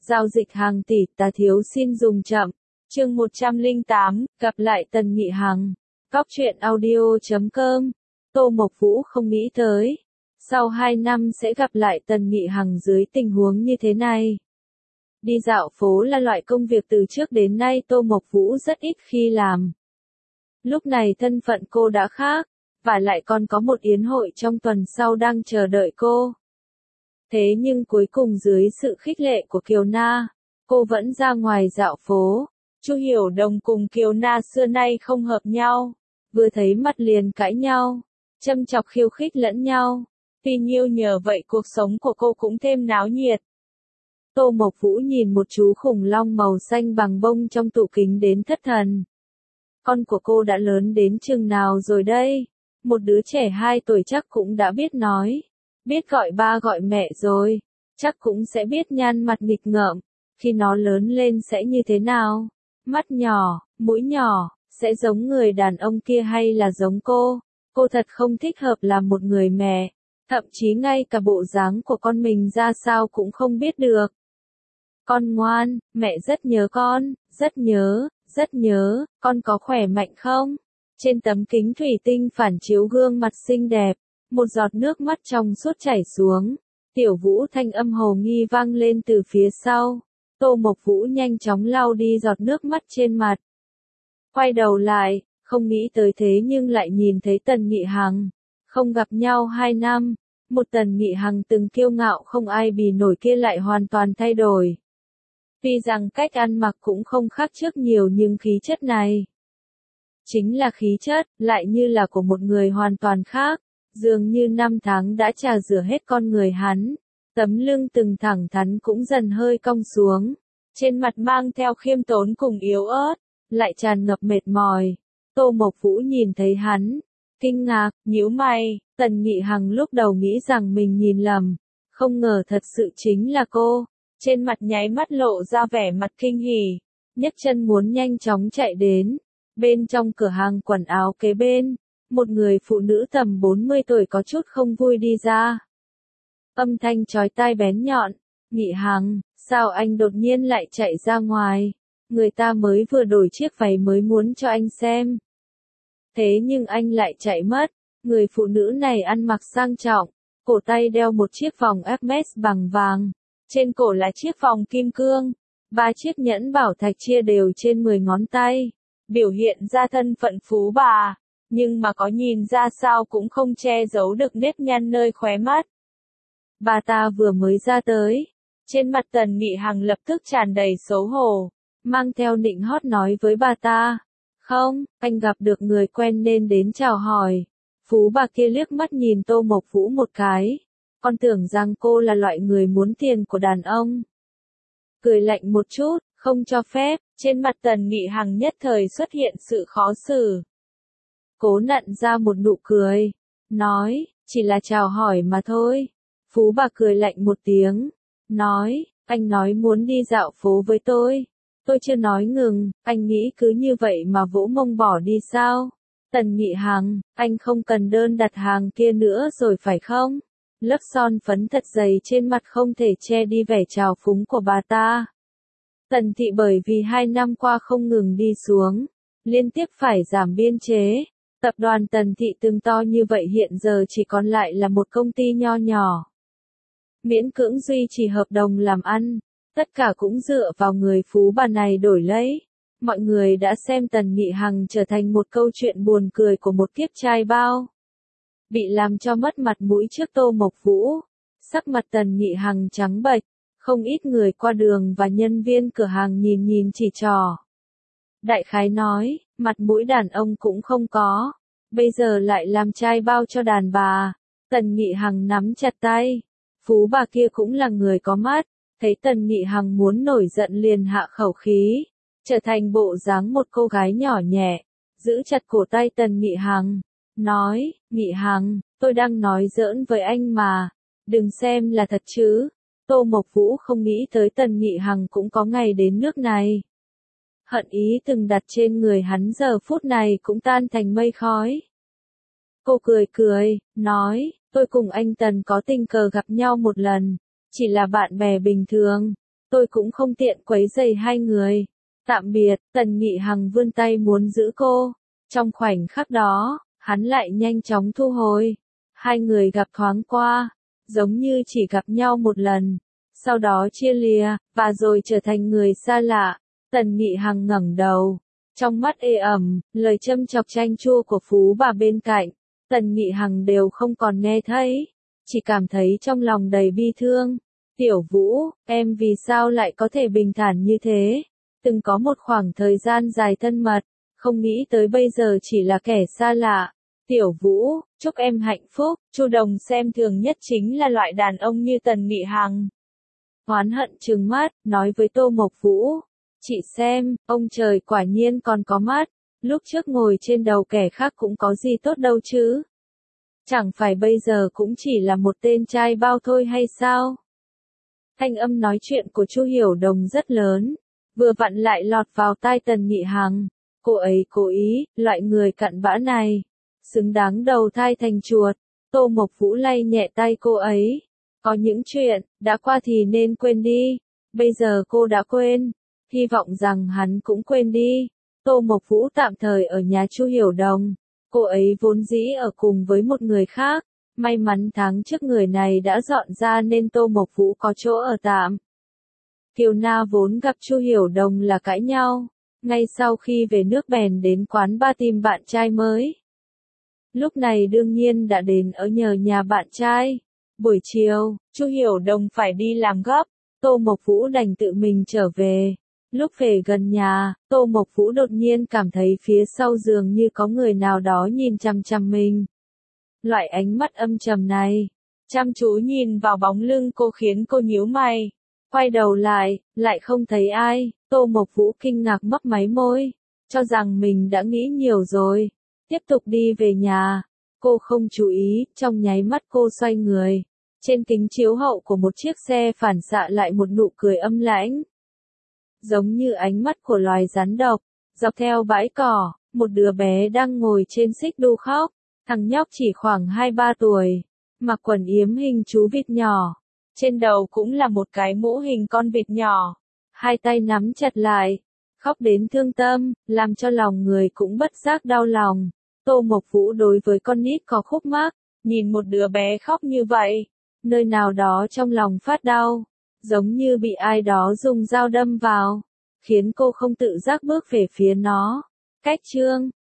Giao dịch hàng tỷ, ta thiếu xin dùng chậm. Chương 108, gặp lại Tần Nghị Hằng. Góc truyện audio.com. Tô Mộc Vũ không nghĩ tới. Sau 2 năm sẽ gặp lại Tần Nghị Hằng dưới tình huống như thế này. Đi dạo phố là loại công việc từ trước đến nay Tô Mộc Vũ rất ít khi làm. Lúc này thân phận cô đã khác, và lại còn có một yến hội trong tuần sau đang chờ đợi cô. Thế nhưng cuối cùng dưới sự khích lệ của Kiều Na, cô vẫn ra ngoài dạo phố. Chu Hiểu Đồng cùng Kiều Na xưa nay không hợp nhau, vừa thấy mặt liền cãi nhau, châm chọc khiêu khích lẫn nhau. Tuy nhiên nhờ vậy cuộc sống của cô cũng thêm náo nhiệt. Tô Mộc Vũ nhìn một chú khủng long màu xanh bằng bông trong tủ kính đến thất thần. Con của cô đã lớn đến chừng nào rồi đây? Một đứa trẻ 2 tuổi chắc cũng đã biết nói, biết gọi ba gọi mẹ rồi, chắc cũng sẽ biết nhăn mặt nghịch ngợm. Khi nó lớn lên sẽ như thế nào? Mắt nhỏ, mũi nhỏ, sẽ giống người đàn ông kia hay là giống cô? Cô thật không thích hợp làm một người mẹ, thậm chí ngay cả bộ dáng của con mình ra sao cũng không biết được. Con ngoan, mẹ rất nhớ con, rất nhớ, con có khỏe mạnh không? Trên tấm kính thủy tinh phản chiếu gương mặt xinh đẹp, một giọt nước mắt trong suốt chảy xuống. Tiểu Vũ thanh âm hồ nghi vang lên từ phía sau. Tô Mộc Vũ nhanh chóng lau đi giọt nước mắt trên mặt. Quay đầu lại, không nghĩ tới thế nhưng lại nhìn thấy Tần Nghị Hằng. Không gặp nhau 2 năm, một Tần Nghị Hằng từng kiêu ngạo không ai bì nổi kia lại hoàn toàn thay đổi. Tuy rằng cách ăn mặc cũng không khác trước nhiều nhưng khí chất này, chính là khí chất, lại như là của một người hoàn toàn khác. Dường như 5 tháng đã trà rửa hết con người hắn. Tấm lưng từng thẳng thắn cũng dần hơi cong xuống. Trên mặt mang theo khiêm tốn cùng yếu ớt, lại tràn ngập mệt mỏi. Tô Mộc Vũ nhìn thấy hắn, kinh ngạc, nhíu mày. Tần Nghị Hằng lúc đầu nghĩ rằng mình nhìn lầm, không ngờ thật sự chính là cô. Trên mặt nháy mắt lộ ra vẻ mặt kinh hỉ, nhấc chân muốn nhanh chóng chạy đến. Bên trong cửa hàng quần áo kế bên, một người phụ nữ tầm 40 tuổi có chút không vui đi ra. Âm thanh chói tai bén nhọn, Nghị Hằng, sao anh đột nhiên lại chạy ra ngoài? Người ta mới vừa đổi chiếc váy mới muốn cho anh xem. Thế nhưng anh lại chạy mất. Người phụ nữ này ăn mặc sang trọng, cổ tay đeo một chiếc vòng Hermes bằng vàng. Trên cổ là chiếc vòng kim cương, 3 chiếc nhẫn bảo thạch chia đều trên 10 ngón tay, biểu hiện ra thân phận phú bà, nhưng mà có nhìn ra sao cũng không che giấu được nếp nhăn nơi khóe mắt. Bà ta vừa mới ra tới, trên mặt Tần Nghị Hằng lập tức tràn đầy xấu hổ, mang theo nịnh hót nói với bà ta, không, anh gặp được người quen nên đến chào hỏi. Phú bà kia liếc mắt nhìn Tô Mộc Vũ một cái. Con tưởng rằng cô là loại người muốn tiền của đàn ông. Cười lạnh một chút, không cho phép, trên mặt Tần Nghị Hằng nhất thời xuất hiện sự khó xử. Cố nặn ra một nụ cười, nói, chỉ là chào hỏi mà thôi. Phú bà cười lạnh một tiếng, nói, anh nói muốn đi dạo phố với tôi chưa nói ngừng, anh nghĩ cứ như vậy mà vỗ mông bỏ đi sao? Tần Nghị Hằng, anh không cần đơn đặt hàng kia nữa rồi phải không? Lớp son phấn thật dày trên mặt không thể che đi vẻ trào phúng của bà ta. Tần thị bởi vì 2 năm qua không ngừng đi xuống, liên tiếp phải giảm biên chế. Tập đoàn Tần thị từng to như vậy hiện giờ chỉ còn lại là một công ty nho nhỏ. Miễn cưỡng duy trì hợp đồng làm ăn, tất cả cũng dựa vào người phú bà này đổi lấy. Mọi người đã xem Tần Nghị Hằng trở thành một câu chuyện buồn cười của một kiếp trai bao. Bị làm cho mất mặt mũi trước Tô Mộc Vũ. Sắc mặt Tần Nghị Hằng trắng bệch, không ít người qua đường và nhân viên cửa hàng nhìn chỉ trỏ. Đại khái nói, mặt mũi đàn ông cũng không có, bây giờ lại làm trai bao cho đàn bà. Tần Nghị Hằng nắm chặt tay. Phú bà kia cũng là người có mắt, thấy Tần Nghị Hằng muốn nổi giận liền hạ khẩu khí, trở thành bộ dáng một cô gái nhỏ nhẹ, giữ chặt cổ tay Tần Nghị Hằng. Nói, Nghị Hằng, tôi đang nói giỡn với anh mà, đừng xem là thật chứ. Tô Mộc Vũ không nghĩ tới Tần Nghị Hằng cũng có ngày đến nước này. Hận ý từng đặt trên người hắn giờ phút này cũng tan thành mây khói. Cô cười, nói, tôi cùng anh Tần có tình cờ gặp nhau một lần, chỉ là bạn bè bình thường. tôi cũng không tiện quấy rầy hai người. Tạm biệt, Tần Nghị Hằng vươn tay muốn giữ cô. Trong khoảnh khắc đó, hắn lại nhanh chóng thu hồi. Hai người gặp thoáng qua, giống như chỉ gặp nhau một lần. Sau đó chia lìa, và rồi trở thành người xa lạ. Tần Nghị Hằng ngẩng đầu. Trong mắt ê ẩm, lời châm chọc chanh chua của Phú bà bên cạnh. Tần Nghị Hằng đều không còn nghe thấy. Chỉ cảm thấy trong lòng đầy bi thương. Tiểu Vũ, em vì sao lại có thể bình thản như thế? Từng có một khoảng thời gian dài thân mật, không nghĩ tới bây giờ chỉ là kẻ xa lạ. Tiểu Vũ, chúc em hạnh phúc. Chu Đồng xem thường nhất chính là loại đàn ông như Tần Nghị Hằng. Oán hận trừng mắt, nói với Tô Mộc Vũ. Chị xem, ông trời quả nhiên còn có mắt. Lúc trước ngồi trên đầu kẻ khác cũng có gì tốt đâu chứ. Chẳng phải bây giờ cũng chỉ là một tên trai bao thôi hay sao? Thanh âm nói chuyện của Chu Hiểu Đồng rất lớn, vừa vặn lại lọt vào tai Tần Nghị Hằng. Cô ấy cố ý, loại người cặn bã này, xứng đáng đầu thai thành chuột. Tô Mộc Vũ lay nhẹ tay cô ấy. Có những chuyện, đã qua thì nên quên đi. Bây giờ cô đã quên. Hy vọng rằng hắn cũng quên đi. Tô Mộc Vũ tạm thời ở nhà Chu Hiểu Đồng. Cô ấy vốn dĩ ở cùng với một người khác. May mắn tháng trước người này đã dọn ra nên Tô Mộc Vũ có chỗ ở tạm. Kiều Na vốn gặp Chu Hiểu Đồng là cãi nhau. Ngay sau khi về nước bèn đến quán bar tìm bạn trai mới. Lúc này đương nhiên đã đến ở nhờ nhà bạn trai. Buổi chiều, Chu Hiểu Đồng phải đi làm gấp. Tô Mộc Vũ đành tự mình trở về. Lúc về gần nhà, Tô Mộc Vũ đột nhiên cảm thấy phía sau giường như có người nào đó nhìn chằm chằm mình. Loại ánh mắt âm trầm này, chăm chú nhìn vào bóng lưng cô khiến cô nhíu mày. Quay đầu lại không thấy ai. Tô Mộc Vũ kinh ngạc mấp máy môi, cho rằng mình đã nghĩ nhiều rồi. Tiếp tục đi về nhà. Cô không chú ý, trong nháy mắt cô xoay người. Trên kính chiếu hậu của một chiếc xe phản xạ lại một nụ cười âm lãnh. Giống như ánh mắt của loài rắn độc. Dọc theo bãi cỏ, một đứa bé đang ngồi trên xích đu khóc. Thằng nhóc chỉ khoảng 2-3 tuổi, mặc quần yếm hình chú vịt nhỏ. Trên đầu cũng là một cái mũ hình con vịt nhỏ. Hai tay nắm chặt lại, khóc đến thương tâm, làm cho lòng người cũng bất giác đau lòng. Tô Mộc Vũ đối với con nít có khúc mắc, nhìn một đứa bé khóc như vậy, nơi nào đó trong lòng phát đau, giống như bị ai đó dùng dao đâm vào, khiến cô không tự giác bước về phía nó. Cách chương